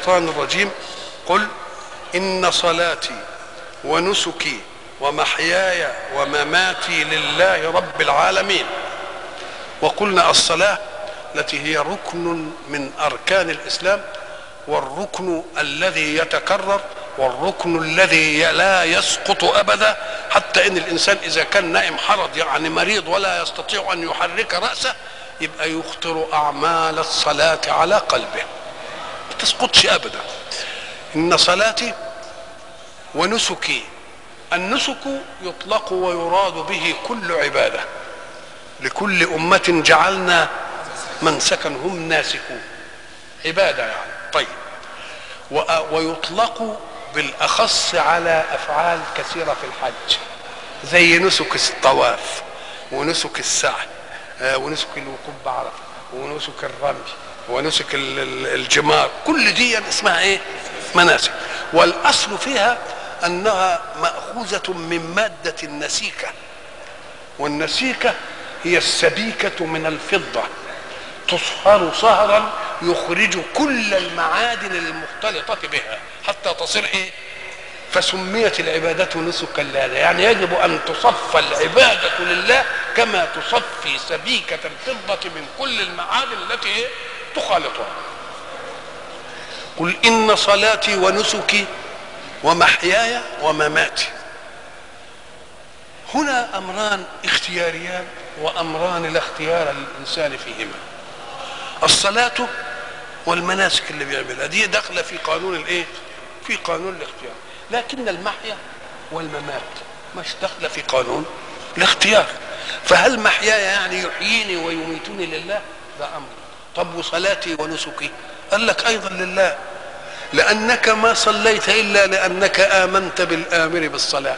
الشيطان الرجيم. قل إن صلاتي ونسكي ومحياي ومماتي لله رب العالمين. وقلنا الصلاة التي هي ركن من أركان الإسلام، والركن الذي يتكرر، والركن الذي لا يسقط أبدا، حتى إن الإنسان إذا كان نائم حرض يعني مريض ولا يستطيع أن يحرك رأسه يبقى يخطر أعمال الصلاة على قلبه، ما تسقطش أبدا. إن صلاتي ونسكي، النسك يطلق ويراد به كل عبادة، لكل أمة جعلنا منسكا هم ناسكون، عبادة يعني. طيب، ويطلق بالأخص على أفعال كثيرة في الحج، زي نسك الطواف ونسك السعي ونسك الوقوف بعرفة ونسك الرمي ونسك الجمار، كل دي اسمها ايه؟ مناسك. والأصل فيها أنها مأخوذة من مادة النسيكة، والنسيكة هي السبيكة من الفضة تصهر صهرا يخرج كل المعادن المختلطة بها حتى تصير ايه؟ فسميت العبادة نسكا لله، يعني يجب أن تصفى العبادة لله كما تصفي سبيكة الفضة من كل المعادن التي ايه؟ تخالطها. قل إن صلاتي ونسكي ومحياي ومماتي. هنا أمران اختياريان وأمران لا اختيار للإنسان فيهما. الصلاة والمناسك اللي بيعملها دي داخله في قانون الايه؟ في قانون الاختيار، لكن المحيا والممات مش داخله في قانون الاختيار. فهل محياي يعني يحييني ويميتني لله؟ ده امر. طب وصلاتي ونسكي؟ قال لك ايضا لله، لانك ما صليت الا لانك امنت بالامر بالصلاه،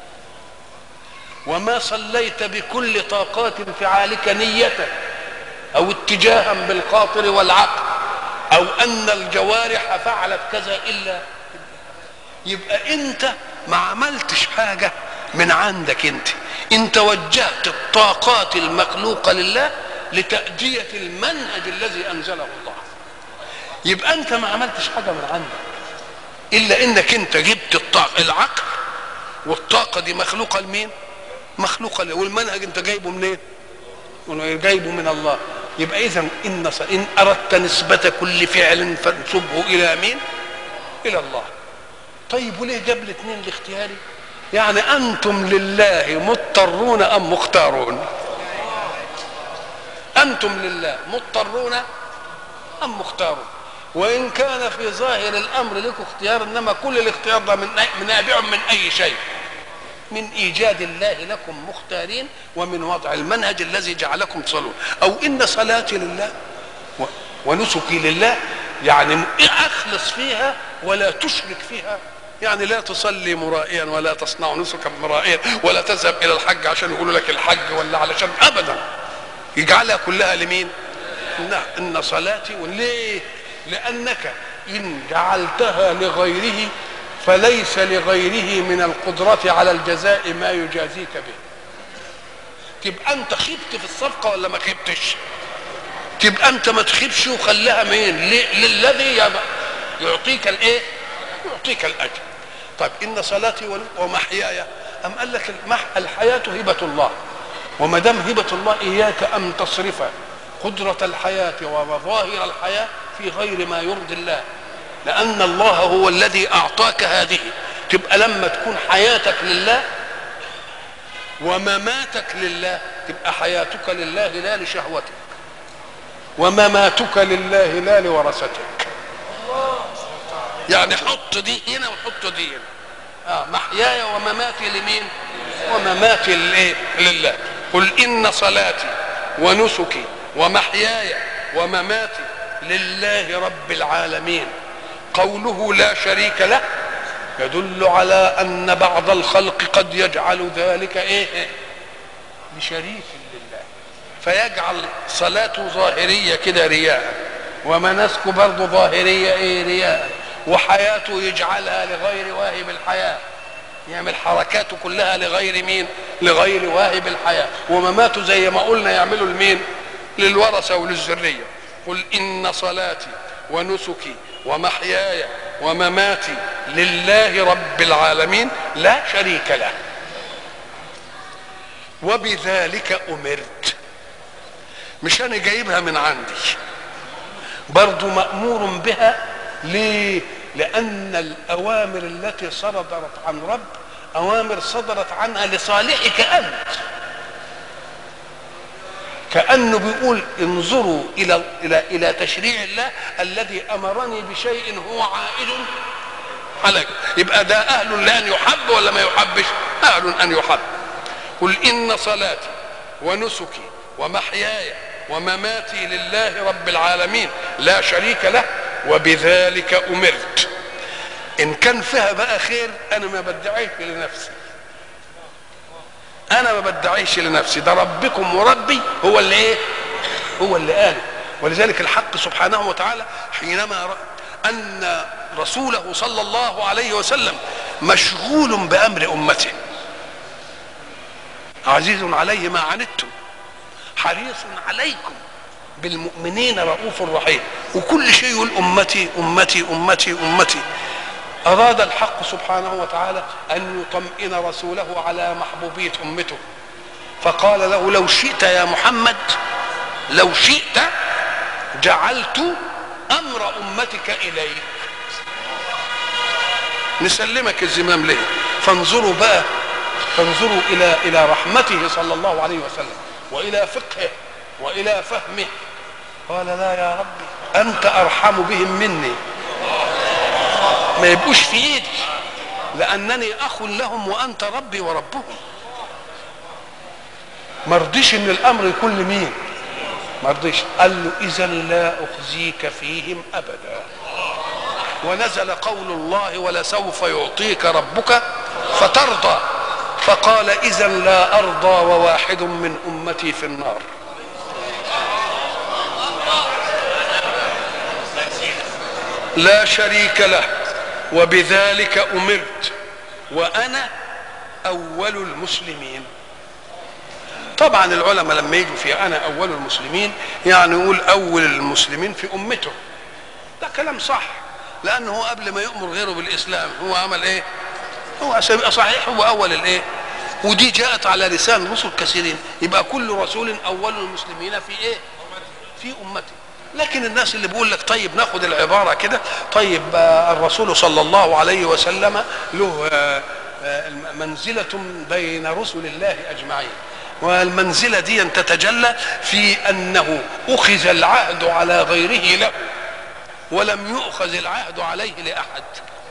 وما صليت بكل طاقات انفعالك نية او اتجاها بالخاطر والعقل او ان الجوارح فعلت كذا الا، يبقى انت ما عملتش حاجة من عندك، انت وجهت الطاقات المخلوقة لله لتأدية المنهج الذي انزله الله. يبقى انت ما عملتش حاجة من عندك الا انك انت جبت الطاقة، العقل والطاقة دي مخلوقة لمين؟ مخلوقة، والمنهج انت جايبه منين؟ جايبه من الله. يبقى اذا ان اردت نسبة كل فعل فانسبه الى مين؟ الى الله. طيب وليه جاب الاثنين الاختياري؟ يعني انتم لله مضطرون ام مختارون؟ انتم لله مضطرون ام مختارون؟ وان كان في ظاهر الامر لكم اختيار، انما كل الاختيار ده نابع من اي شيء؟ من ايجاد الله لكم مختارين، ومن وضع المنهج الذي جعلكم تصلون. او ان صلاتي لله ونسكي لله، يعني اخلص فيها ولا تشرك فيها، يعني لا تصلي مرائيا ولا تصنع نسكا مرائيا ولا تذهب الى الحج عشان يقولوا لك الحج ولا علشان، ابدا، يجعلها كلها لمين؟ ان صلاتي. وليه؟ لانك ان جعلتها لغيره فليس لغيره من القدرة على الجزاء ما يجازيك به. تبقى انت خبت في الصفقة ولا ما خبتش؟ تبقى انت ما تخبش وخليها مين؟ للذي يعطيك الايه؟ يعطيك الاجر. طيب ان صلاتي ومحياي، ام قال لك الحياة هبة الله، وما دام هبة الله اياك ان تصرف قدرة الحياة ومظاهر الحياة في غير ما يرضي الله، لأن الله هو الذي أعطاك هذه. تبقى لما تكون حياتك لله ومماتك لله، تبقى حياتك لله لا لشهوتك، ومماتك لله لا لورثتك. يعني حط دي هنا وحط دي هنا. محياي ومماتي لمين؟ ومماتي لله. قل إن صلاتي ونسكي ومحياي ومماتي لله رب العالمين. قوله لا شريك له يدل على ان بعض الخلق قد يجعل ذلك ايه؟ لشريك لله، فيجعل صلاته ظاهريه كده رياء، ومناسكه برضه ظاهريه ايه؟ رياء، وحياته يجعلها لغير واهب الحياه، يعمل حركاته كلها لغير مين؟ لغير واهب الحياه، ومماته زي ما قلنا يعملوا لمين؟ للورثه وللذريه. قل ان صلاتي ونسكي ومحياي ومماتي لله رب العالمين لا شريك له وبذلك أمرت. مش أنا جايبها من عندي، برضو مأمور بها. ليه؟ لأن الأوامر التي صدرت عن رب أوامر صدرت عنها لصالحك أنت، كأنه بيقول انظروا إلى تشريع الله الذي أمرني بشيء هو عائد عليك. يبقى ده أهل لأن يحب ولا ما يحبش؟ أهل أن يحب. قل إن صلاتي ونسكي ومحياي ومماتي لله رب العالمين لا شريك له وبذلك أمرت. إن كان فيها بقى خير أنا ما بدعيش لنفسي، أنا ما بدعيش لنفسي، ده ربكم وربي هو اللي إيه؟ هو اللي قال. ولذلك الحق سبحانه وتعالى حينما رأى أن رسوله صلى الله عليه وسلم مشغول بأمر أمته، عزيز عليه ما عنتم حريص عليكم بالمؤمنين رؤوف رحيم، وكل شيء يقول أمتي أمتي أمتي أمتي. أراد الحق سبحانه وتعالى أن يطمئن رسوله على محبوبية أمته، فقال له لو شئت يا محمد، لو شئت جعلت أمر أمتك إليك، نسلمك الزمام ليه. فانظروا بقى، فانظروا إلى رحمته صلى الله عليه وسلم وإلى فقهه وإلى فهمه. قال لا يا ربي أنت أرحم بهم مني، ما يبقوش في ايدي لانني اخ لهم وانت ربي وربهم. ما رضيش ان الامر يكون لمين، ما رضيش. قال له اذا لا اخزيك فيهم ابدا. ونزل قول الله ولسوف يعطيك ربك فترضى، فقال اذا لا ارضى وواحد من امتي في النار. لا شريك له وبذلك أمرت وأنا أول المسلمين. طبعا العلماء لما يجوا في أنا أول المسلمين يعني يقول أول المسلمين في أمته، ده كلام صح، لأنه قبل ما يؤمر غيره بالإسلام هو عمل إيه؟ هو عشان يبقى صحيح هو أول الإيه؟ ودي جاءت على لسان رسل كثيرين، يبقى كل رسول أول المسلمين في إيه؟ في أمته. لكن الناس اللي بيقول لك طيب ناخد العبارة كده، طيب الرسول صلى الله عليه وسلم له منزلة بين رسل الله أجمعين، والمنزلة دي تتجلى في أنه أخذ العهد على غيره له ولم يؤخذ العهد عليه لأحد،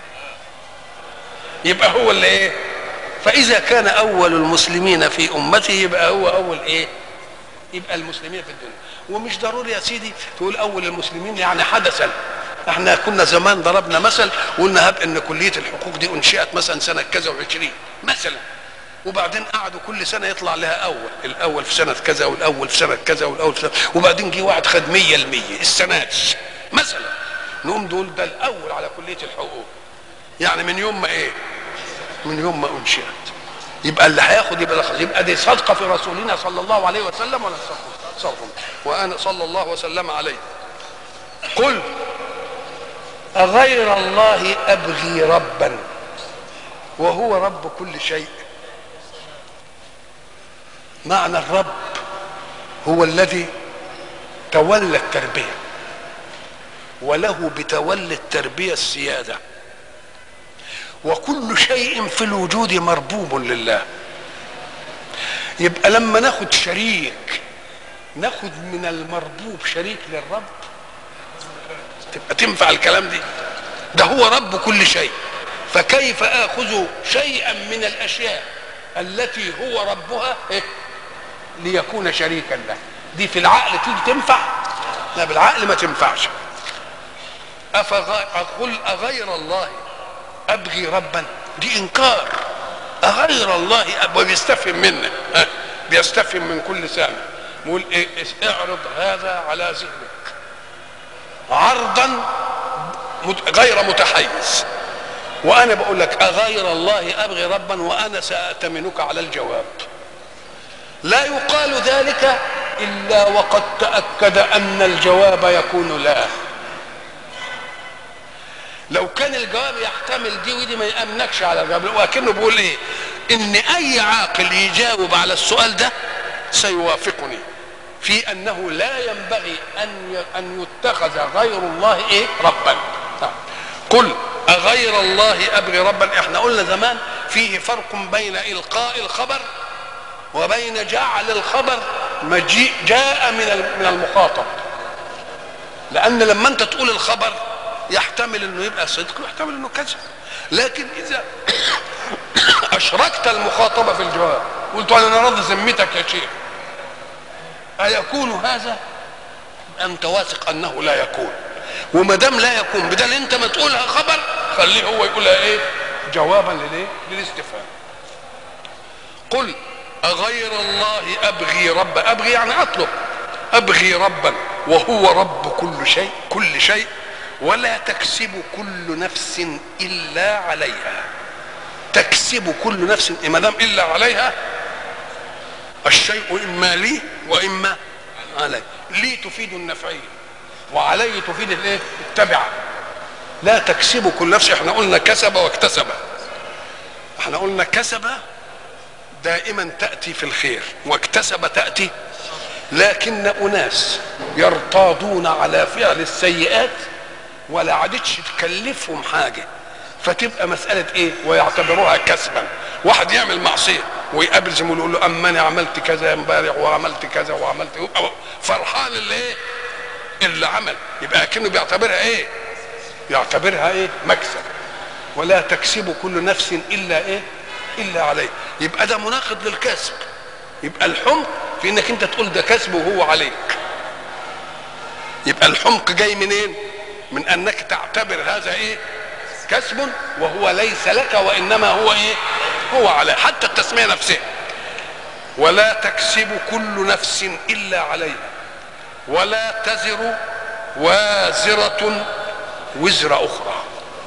يبقى هو اللي إيه؟ فإذا كان أول المسلمين في أمته يبقى هو أول إيه؟ يبقى المسلمين في الدنيا. ومش ضروري يا سيدي تقول اول المسلمين يعني حدثا. احنا كنا زمان ضربنا مثل وقلنا هب ان كليه الحقوق دي انشئت مثلا سنه كذا و20 مثلا، وبعدين قعدوا كل سنه يطلع لها الاول في سنه كذا والاول في سنه كذا والاول في سنة، وبعدين جه واحد خد 100% السنه دي مثلا، نقوم دول ده الاول على كليه الحقوق. يعني من يوم ما ايه؟ من يوم ما انشئت. يبقى اللي هياخد يبقى دي صدقه في رسولنا صلى الله عليه وسلم ولا صدقه؟ وأنا صلى الله وسلم عليه. قل أغير الله أبغي ربا وهو رب كل شيء. معنى الرب هو الذي تولى التربية وله بتولي التربية السيادة، وكل شيء في الوجود مربوب لله. يبقى لما ناخد شريك ناخد من المربوب شريك للرب، تبقى تنفع الكلام دي؟ ده هو رب كل شيء، فكيف آخذ شيئا من الأشياء التي هو ربها إيه؟ ليكون شريكا له؟ دي في العقل تيجي تنفع؟ لا، بالعقل ما تنفعش. أقول أغير الله أبغي ربا، دي إنكار. أغير الله وبيستفهم منه، بيستفهم من كل سامع، يقول إيه؟ اعرض هذا على ذهنك عرضا غير متحيز، وانا بقول لك اغير الله ابغي ربا وانا ساتمنك على الجواب. لا يقال ذلك الا وقد تاكد ان الجواب يكون لا. كان الجواب يحتمل دي ودي ما يأمنكش على الجواب، وكأنه بيقول ايه؟ ان اي عاقل يجاوب على السؤال ده سيوافقني في انه لا ينبغي ان يتخذ غير الله ايه؟ ربا. قل اغير الله ابغي ربا. احنا قلنا زمان فيه فرق بين القاء الخبر وبين جعل الخبر مجيء جاء من المخاطب، لان لما انت تقول الخبر يحتمل انه يبقى صدق ويحتمل انه كذب، لكن اذا اشركت المخاطبه في الجواب قلت انا راضي ذمتك يا شيخ، ايكون هذا؟ انت واثق انه لا يكون، وما دام لا يكون بدل انت ما تقولها خبر خليه هو يقولها ايه؟ جوابا للايه؟ للاستفهام. قل اغير الله ابغي ربا، ابغي يعني اطلب، ابغي ربا وهو رب كل شيء ولا تكسب كل نفس الا عليها. تكسب كل نفس، ما دام الا عليها الشيء اما لي واما علي. لي تفيد النفعيه وعلي تفيد الايه؟ التبعه. لا تكسب كل نفس، احنا قلنا كسب واكتسب، احنا قلنا كسب دائما تأتي في الخير واكتسب تأتي، لكن أناس يرتاضون على فعل السيئات ولا عادتش تكلفهم حاجة، فتبقى مسألة ايه؟ ويعتبروها كسبا. واحد يعمل معصية ويقابل زميله يقول له اما انا عملت كذا امبارح وعملت كذا وعملت، يبقى فرحان اللي عمل، يبقى كأنه بيعتبرها ايه؟ يعتبرها ايه؟ مكسب. ولا تكسب كل نفس الا ايه؟ الا عليه. يبقى ده مناقض للكسب. يبقى الحمق في انك انت تقول ده كسب وهو عليك. يبقى الحمق جاي منين؟ من انك تعتبر هذا ايه؟ كسب وهو ليس لك وانما هو ايه؟ هو عليه. حتى التسمية نفسها ولا تكسب كل نفس الا عليها ولا تزر وازرة وزر اخرى.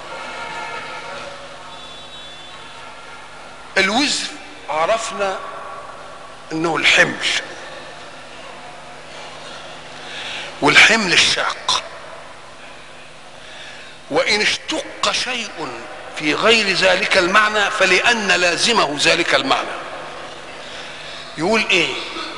الوزر عرفنا انه الحمل، والحمل الشاق، وان اشتق شيء في غير ذلك المعنى فلان لازمه ذلك المعنى. يقول ايه؟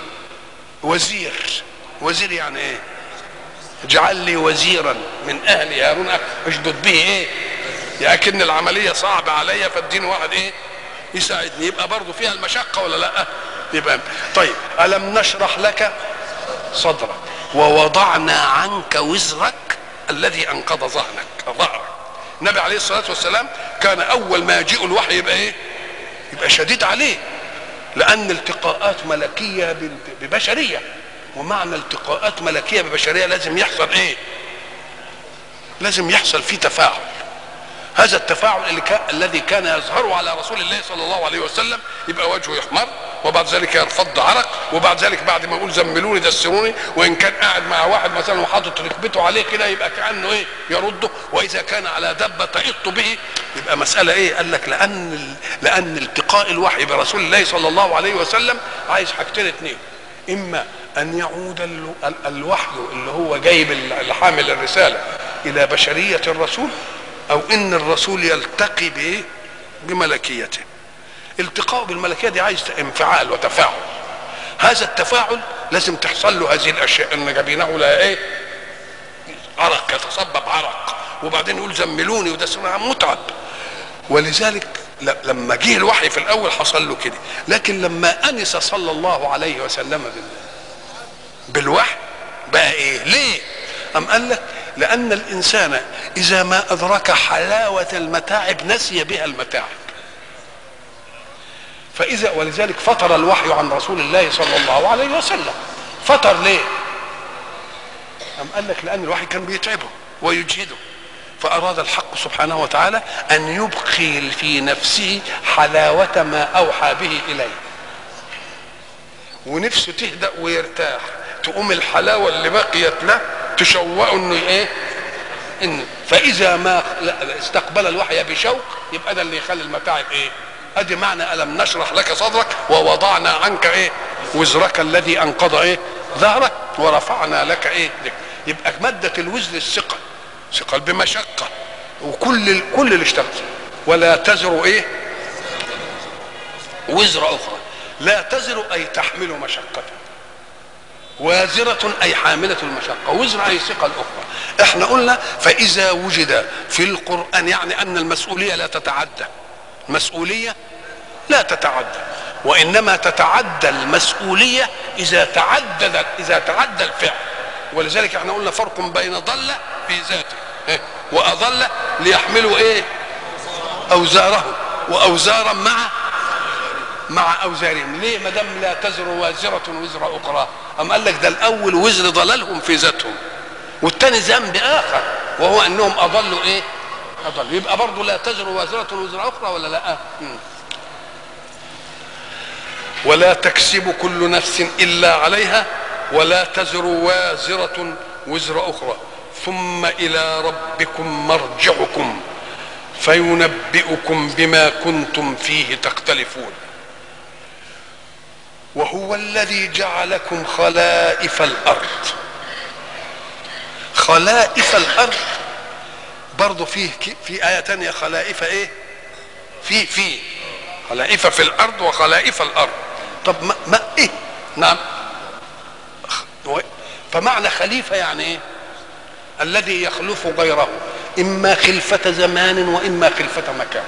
وزير. وزير يعني ايه؟ اجعل لي وزيرا من اهل هارون اشدد به ايه؟ لكن العمليه صعبه عليا فاديني واحد ايه؟ يساعدني. يبقى برضه فيها المشقه ولا لا؟ يبقى طيب الم نشرح لك صدرك ووضعنا عنك وزرك الذي انقض ظهرك. النبي عليه الصلاه والسلام كان اول ما يجيء الوحي يبقى ايه؟ يبقى شديد عليه، لان التقاءات ملكيه ببشريه، ومعنى التقاءات ملكيه ببشريه لازم يحصل ايه؟ لازم يحصل فيه تفاعل. هذا التفاعل الذي كان يظهر على رسول الله صلى الله عليه وسلم، يبقى وجهه يحمر وبعد ذلك ينفض عرق، وبعد ذلك بعد ما يقول زملوني دسروني، وان كان قاعد مع واحد مثلا وحاطط ركبته عليه كده يبقى كانه ايه؟ يرده، واذا كان على دبه تئط به يبقى مساله ايه؟ قال لك لان التقاء الوحي برسول الله صلى الله عليه وسلم عايز حاجتين اثنين: اما ان يعود الوحي اللي هو جايب الحامل الرساله الى بشريه الرسول، او ان الرسول يلتقي بايه؟ بملكيته. التقاء بالملكيه دي عايز انفعال وتفاعل. هذا التفاعل لازم تحصل له هذه الاشياء، ان جبينه لا ايه؟ عرق، يتصبب عرق، وبعدين يقول زملوني، وده متعب. ولذلك لما جه الوحي في الاول حصل له كده، لكن لما انس صلى الله عليه وسلم بالوحي بقى ايه؟ ليه؟ ام قال لك لان الانسان اذا ما ادرك حلاوه المتاعب نسي بها المتاعب. فاذا ولذلك فطر الوحي عن رسول الله صلى الله عليه وسلم. فطر ليه؟ ام قال لك لان الوحي كان بيتعبه ويجهده، فاراد الحق سبحانه وتعالى ان يبقي في نفسه حلاوه ما اوحى به اليه، ونفسه تهدأ ويرتاح، تقوم الحلاوه اللي بقيت له تشوقه انه ايه؟ انه فاذا ما استقبل الوحي بشوق يبقى ده اللي يخلي المتاعب ايه؟ ادي معنى الم نشرح لك صدرك ووضعنا عنك ايه؟ وزرك الذي انقض ايه؟ ظهرك ورفعنا لك ايه؟ يبقى ماده الوزر الثقل، ثقل بمشقه، كل اللي اشتغل. ولا تزر ايه وزر اخرى. لا تزر اي تحمل مشقة، وازرة اي حاملة المشقة، وزر اي ثقل اخرى. احنا قلنا فاذا وجد في القرآن يعني ان المسؤولية لا تتعدى، المسؤولية لا تتعدى، وانما تتعدى المسؤولية اذا تعدى الفعل. ولذلك احنا قلنا فرق بين ضل في ذاته واضل ليحملوا ايه اوزارهم واوزارا مع اوزارهم. ليه؟ ما دام لا تزر وازرة وزر اخرى. ام قال لك ده الاول وزر ضلالهم في ذاتهم، والثاني ذنب اخر وهو انهم اضلوا ايه اضلوا. يبقى برضه لا تزر وازرة وزر اخرى ولا لا؟ ولا تكسب كل نفس الا عليها ولا تزر وازرة وزر اخرى ثم الى ربكم مرجعكم فينبئكم بما كنتم فيه تختلفون. وهو الذي جعلكم خلائف الارض. خلائف الارض برضو في آية تانية خلائف ايه في خلائف في الارض وخلائف الارض. طب ما ايه؟ نعم. فمعنى خليفة يعني ايه؟ الذي يخلف غيره، اما خلفة زمان واما خلفة مكان.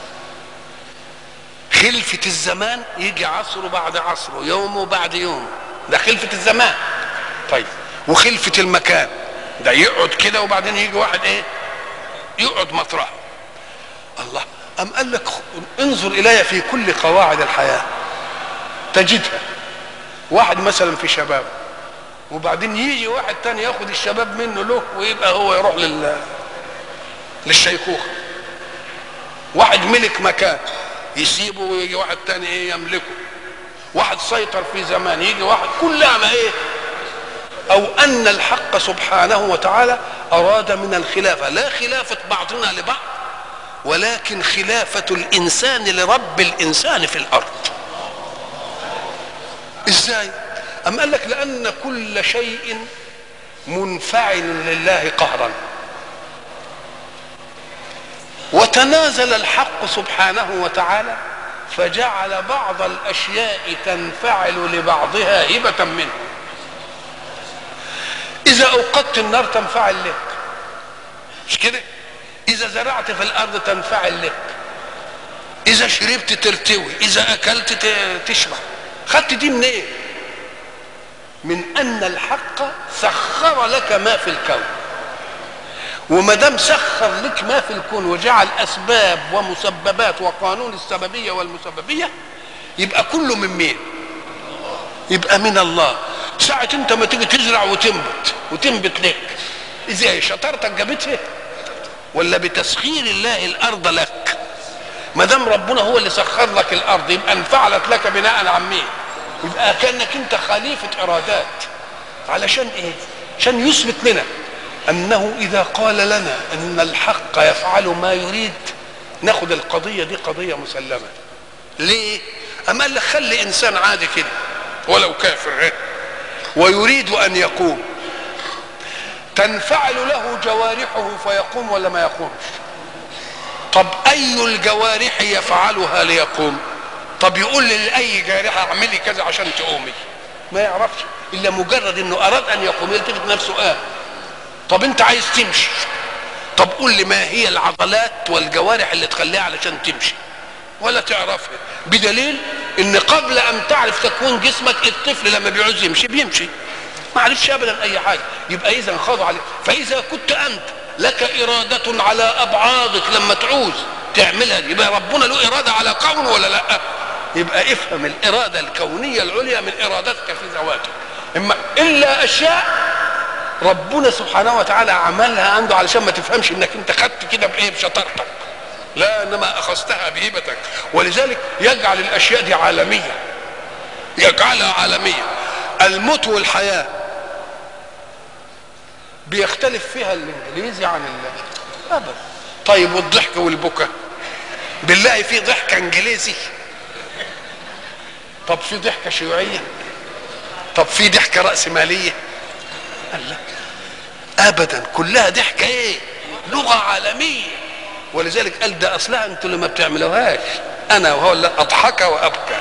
خلفة الزمان يجي عصره بعد عصره، يومه بعد يوم، ده خلفة الزمان. طيب وخلفة المكان ده يقعد كده وبعدين يجي واحد ايه يقعد مطرحه. الله أم قال لك انظر إلي في كل قواعد الحياة تجدها. واحد مثلا في شباب وبعدين يجي واحد تاني ياخد الشباب منه له ويبقى هو يروح للشيخوخة. واحد ملك مكان يسيبه ويجي واحد تاني ايه يملكه. واحد سيطر في زمان يجي واحد. كلها ما ايه؟ او ان الحق سبحانه وتعالى اراد من الخلافة لا خلافة بعضنا لبعض ولكن خلافة الانسان لرب الانسان في الارض. ازاي؟ ام قال لك لان كل شيء منفعل لله قهرا، وتنازل الحق سبحانه وتعالى فجعل بعض الاشياء تنفعل لبعضها هبة منه. اذا اوقدت النار تنفعل لك، مش كده؟ اذا زرعت في الارض تنفعل لك، اذا شربت ترتوي، اذا اكلت تشبع. خدت دي منين؟ إيه؟ من ان الحق سخر لك ما في الكون، وما دام سخر لك ما في الكون وجعل اسباب ومسببات وقانون السببيه والمسببيه يبقى كله من مين؟ يبقى من الله. ساعة انت ما تيجي تزرع وتنبت لك، ازاي؟ شطارتك جابتها ولا بتسخير الله الارض لك؟ ما دام ربنا هو اللي سخر لك الارض يبقى انفعلت لك بناء عن مين؟ يبقى كانك انت خليفه ارادات. علشان ايه؟ عشان يثبت لنا انه اذا قال لنا ان الحق يفعل ما يريد ناخد القضيه دي قضيه مسلمه. ليه؟ اما قال لك خلي انسان عادي كده ولو كافر ويريد ان يقوم، تنفعل له جوارحه فيقوم ولا ما يقومش؟ طب اي الجوارح يفعلها ليقوم؟ طب يقول لاي جارحه اعملي كذا عشان تقومي، ما يعرفش الا مجرد انه اراد ان يقوم يلتفت نفسه طب انت عايز تمشي، طب قول لي ما هي العضلات والجوارح اللي تخليها علشان تمشي؟ ولا تعرفها. بدليل ان قبل ان تعرف تكوين جسمك الطفل لما بيعوز يمشي بيمشي، ما عرفش ابدا اي حاجه. يبقى اذا خاضع عليه. فاذا كنت انت لك اراده على ابعاضك لما تعوز تعملها يبقى ربنا له اراده على كون ولا لا؟ يبقى افهم الاراده الكونيه العليا من ارادتك في ذواتك. اما الا اشياء ربنا سبحانه وتعالى عملها عنده علشان ما تفهمش انك انت خدت كده بايه؟ بشطارتك. لا، انما اخذتها بهبتك. ولذلك يجعل الاشياء دي عالميه، يجعلها عالميه. الموت والحياه بيختلف فيها الانجليزي عن ابدا. طيب والضحك والبكاء بالله في ضحكه انجليزي؟ طب في ضحكه شيوعيه؟ طب في ضحكه راسماليه؟ لا ابدا، كلها ضحكه ايه؟ لغه عالميه. ولذلك قال ده اصلها انتوا اللي ما بتعملوهاش، انا وهو اللي اضحك وابكى.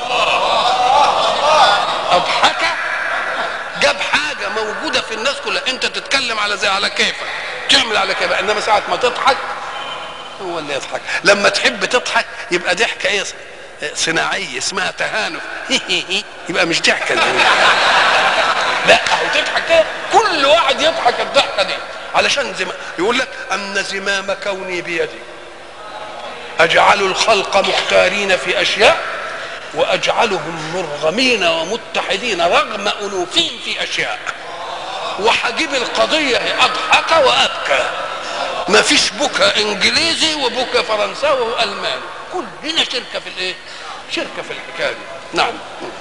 اضحك جاب حاجه موجوده في الناس كلها، انت تتكلم على زي على كيفك، تعمل على كيفك، انما ساعه ما تضحك هو اللي يضحك. لما تحب تضحك يبقى ضحكه ايه؟ صناعيه اسمها تهانف. يبقى مش ضحكه. لا اهو تضحك كده، كل واحد يضحك الضحكه دي علشان يقول لك ان زمام كوني بيدي، اجعل الخلق مختارين في اشياء واجعلهم مرغمين ومتحدين رغم انوفهم في اشياء، وحجيب القضيه اضحك وابكى. ما فيش بكى انجليزي وبكى فرنساوي والماني، كلنا شركه في الايه؟ شركه في الحكايه دي. نعم.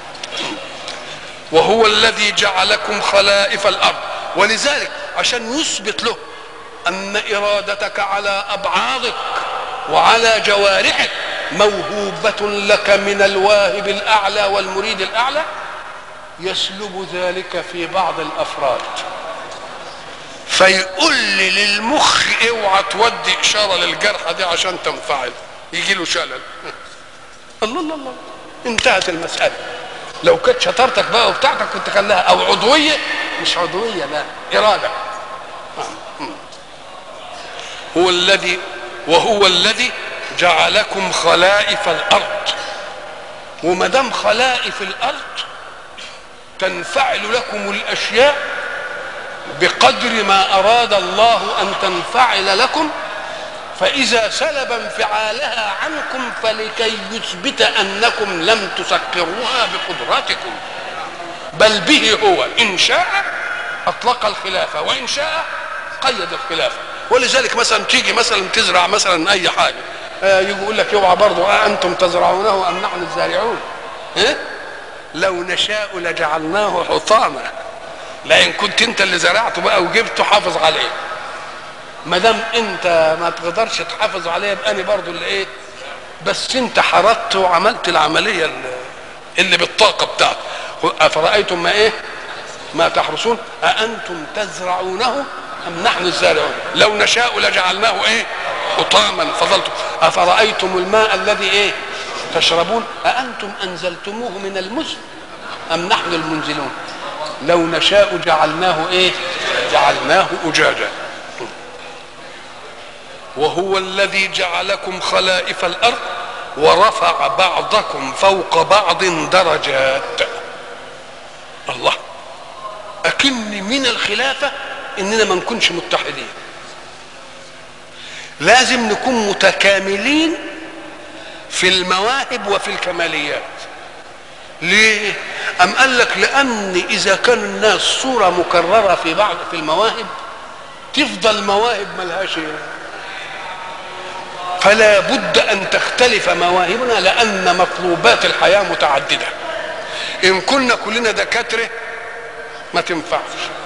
وهو الذي جعلكم خلائف الارض، ولذلك عشان يثبت له ان ارادتك على ابعاضك وعلى جوارحك موهوبة لك من الواهب الاعلى والمريد الاعلى، يسلب ذلك في بعض الافراد، فيقول للمخ اوعى تودي اشاره للجرحى دي عشان تنفعل، يجي له شلل. الله الله الله، انتهت المساله. لو كانت شطارتك بقى وبتاعتك كنت خلاها او عضويه، مش عضويه، لا اراده. وهو الذي جعلكم خلائف الارض. وما دام خلائف الارض تنفعل لكم الاشياء بقدر ما اراد الله ان تنفعل لكم، فاذا سلب انفعالها عنكم فلكي يثبت انكم لم تسكروها بقدراتكم، بل به هو ان شاء اطلق الخلافه وان شاء قيد الخلافه. ولذلك مثلا تيجي مثلا تزرع مثلا اي حاجه، يجي يقول لك اوعى برضه انتم تزرعونه ام نحن الزارعون، لو نشاء لجعلناه حطاما. لان كنت انت اللي زرعته بقى وجبته حافظ عليه، ما دام انت ما تقدرش تحافظ عليه يبقى انا برضه اللي ايه، بس انت حرضت وعملت العمليه اللي بالطاقه بتاعته. افرايتم ما ايه ما تحرسون اانتم تزرعونه ام نحن الزارعون لو نشاء لجعلناه ايه حطاما فظلتم. افرايتم الماء الذي ايه تشربون اانتم انزلتموه من المزن ام نحن المنزلون لو نشاء جعلناه ايه جعلناه اجاجا. وهو الذي جعلكم خلائف الارض ورفع بعضكم فوق بعض درجات. الله، اكن من الخلافه اننا ما نكونش متحدين، لازم نكون متكاملين في المواهب وفي الكماليات. ليه؟ ام قال لك لان اذا كان الناس صوره مكرره في بعض في المواهب تفضل مواهب ملهاش، فلا بد ان تختلف مواهبنا لان مطلوبات الحياه متعدده. ان كنا كلنا دكاتره ما تنفعش،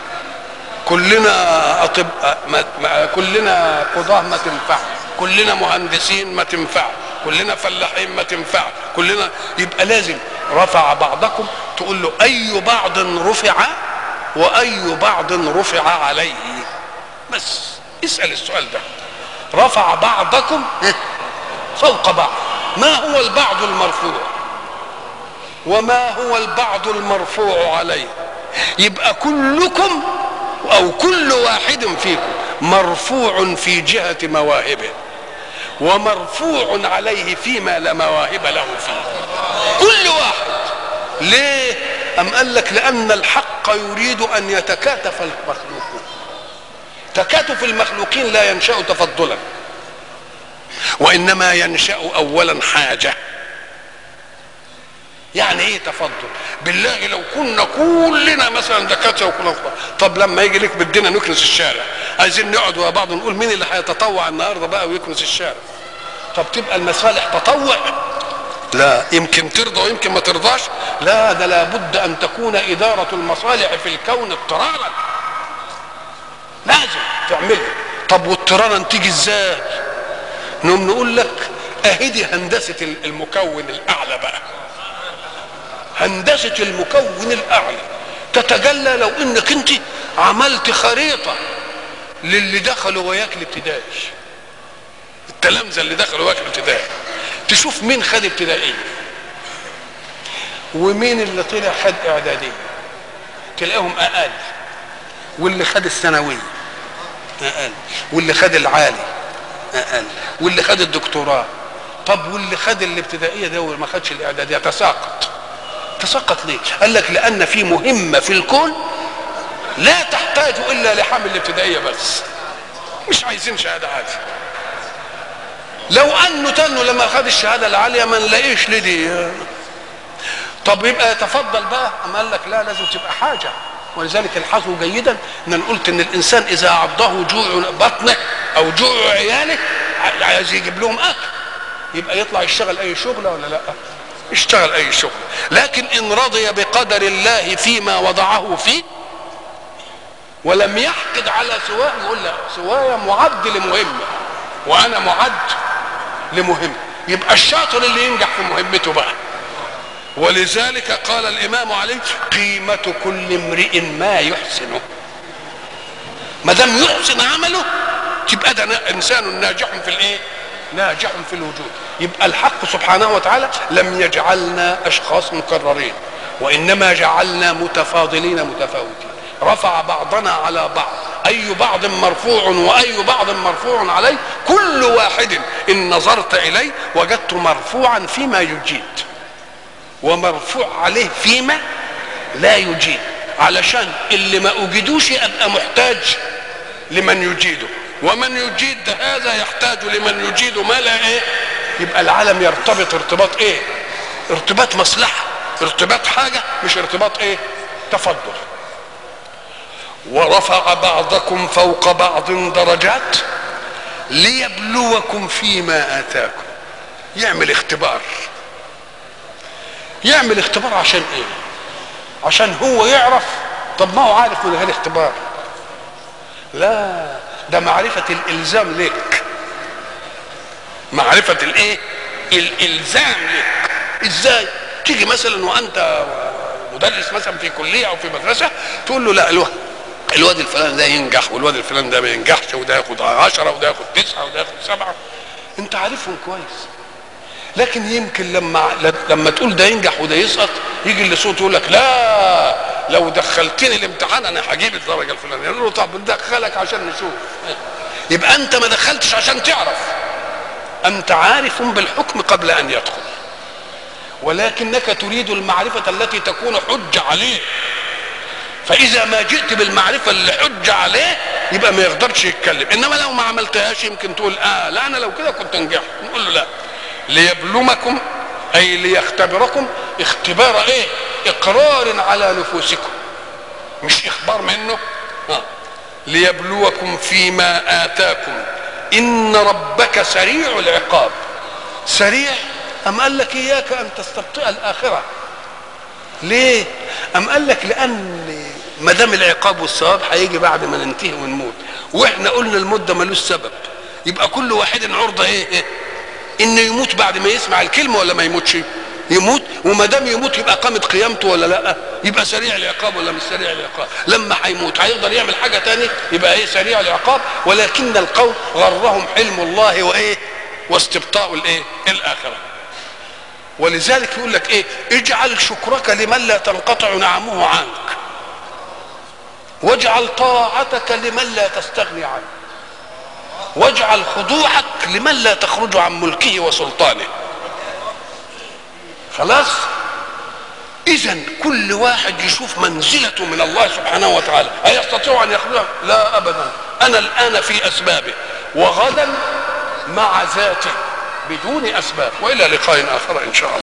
كلنا اطباء كلنا قضاه ما تنفع، كلنا مهندسين ما تنفع، كلنا فلاحين ما تنفع، كلنا. يبقى لازم رفع بعضكم، تقول له اي بعض رفع واي بعض رفع عليه. بس اسال السؤال ده، رفع بعضكم فوق بعض، ما هو البعض المرفوع وما هو البعض المرفوع عليه؟ يبقى كلكم او كل واحد فيكم مرفوع في جهة مواهبه ومرفوع عليه فيما لا مواهب له فيه، كل واحد. ليه؟ ام قال لك لان الحق يريد ان يتكاتف المخلوقون. تكاتف المخلوقين لا ينشأ تفضلا، وانما ينشأ اولا حاجة. يعني ايه تفضل؟ بالله لو كنا كلنا مثلا دكاتره وكنا، طب لما يجي لك بدنا نكنس الشارع، عايزين نقعد مع بعض ونقول مين اللي هيتطوع النهارده بقى ويكنس الشارع؟ طب تبقى المصالح تطوع؟ لا، يمكن ترضى ويمكن ما ترضاش. لا، ده لابد ان تكون اداره المصالح في الكون اضطرارا، لازم تعملها. طب واضطرارا تيجي ازاي؟ نقوم نقول لك اهدي هندسه المكون الاعلى بقى. هندسه المكون الاعلى تتجلى لو انك انت عملت خريطه للي دخلوا وياك الابتدائي، التلامذه اللي دخلوا واجب ابتدائي، تشوف مين خد ابتدائيه ومين اللي طلع خد اعداديه، تلاقيهم اقل، واللي خد الثانويه اقل، واللي خد العالي اقل، واللي خد الدكتوراه. طب واللي خد الابتدائيه ده وما خدش الاعداديه تساقط. تساقط ليه؟ قال لك لان في مهمه في الكون لا تحتاج الا لحامل الابتدائيه بس، مش عايزين شهاده عاليه. لو انه تنه لما خد الشهاده العاليه ما نلاقيش لدي. طب يبقى يتفضل بقى، اما قال لك لا، لازم تبقى حاجه. ولذلك الحظوا جيدا ان قلت ان الانسان اذا عضه جوع بطنه او جوع عياله عايز يجيب لهم اكل، يبقى يطلع يشتغل اي شغله ولا لا؟ يشتغل اي شغل. لكن ان رضي بقدر الله فيما وضعه فيه ولم يحقد على سواه، يقول لا، سوايا معد لمهمه وانا معد لمهمه، يبقى الشاطر اللي ينجح في مهمته بقى. ولذلك قال الامام علي قيمه كل امرئ ما يحسنه. ما دام يحسن عمله تبقى ده انسان ناجح في الايه؟ ناجح في الوجود. يبقى الحق سبحانه وتعالى لم يجعلنا اشخاص مكررين، وانما جعلنا متفاضلين متفاوتين، رفع بعضنا على بعض، اي بعض مرفوع واي بعض مرفوع عليه، كل واحد ان نظرت اليه وجدت مرفوعا فيما يجيد ومرفوع عليه فيما لا يجيد، علشان اللي ما اجدوش ابقى محتاج لمن يجيده، ومن يجيد هذا يحتاج لمن يجيد ما لا ايه. يبقى العالم يرتبط ارتباط ايه؟ ارتباط مصلحه، ارتباط حاجه، مش ارتباط ايه؟ تفضل. ورفع بعضكم فوق بعض درجات ليبلوكم فيما آتاكم. يعمل اختبار. يعمل اختبار عشان ايه؟ عشان هو يعرف. طب ما هو عارف من غير اختبار؟ لا، ده معرفة الإلزام لك. معرفة الايه؟ الإلزام لك. ازاي؟ تيجي مثلا وأنت مدرس مثلا في كلية أو في مدرسة تقول له لا، الواد الفلان ده ينجح والواد الفلان ده ما ينجحش، وده ياخد 10 وده ياخد 9 وده ياخد 7. انت عارفهم كويس. لكن يمكن لما تقول ده ينجح وده يسقط يجي اللي صوت يقول لك لا، لو دخلتني الامتحان انا هجيب الدرجه الفلانيه. يقول له طب ندخلك عشان نشوف. يبقى انت ما دخلتش عشان تعرف، انت عارف بالحكم قبل ان يدخل، ولكنك تريد المعرفه التي تكون حجه عليه. فاذا ما جئت بالمعرفه اللي حج عليه يبقى ما يقدرش يتكلم. انما لو ما عملتهاش يمكن تقول لا انا لو كده كنت نجحت. نقول له لا، ليبلوكم اي ليختبركم اختبار ايه؟ اقرار على نفوسكم، مش اخبار منه. ليبلوكم فيما آتاكم ان ربك سريع العقاب. سريع ام قال لك اياك ان تستبطئ الاخره. ليه؟ ام قال لك لان ما دام العقاب والثواب هيجي بعد ما ننتهي ونموت، واحنا قلنا الموت ده ملوش سبب، يبقى كل واحد عرضه ايه؟ انه يموت بعد ما يسمع الكلمه ولا ما يموتش؟ يموت. وما دام يموت يبقى قامت قيامته ولا لا؟ يبقى سريع العقاب ولا مش سريع العقاب؟ لما هيموت هيقدر يعمل حاجه تاني؟ يبقى ايه؟ سريع العقاب. ولكن القوم غرهم حلم الله وايه؟ واستبطاء الايه؟ الاخره. ولذلك يقول لك ايه؟ اجعل شكرك لمن لا تنقطع نعمه عنك، واجعل طاعتك لمن لا تستغني عنه، واجعل خضوعك لمن لا تخرج عن ملكه وسلطانه. خلاص؟ اذا كل واحد يشوف منزلته من الله سبحانه وتعالى. هيستطيع ان يخرجها؟ لا ابدا. انا الان في اسبابه وغدا مع ذاته بدون اسباب. والى لقاء اخر ان شاء الله.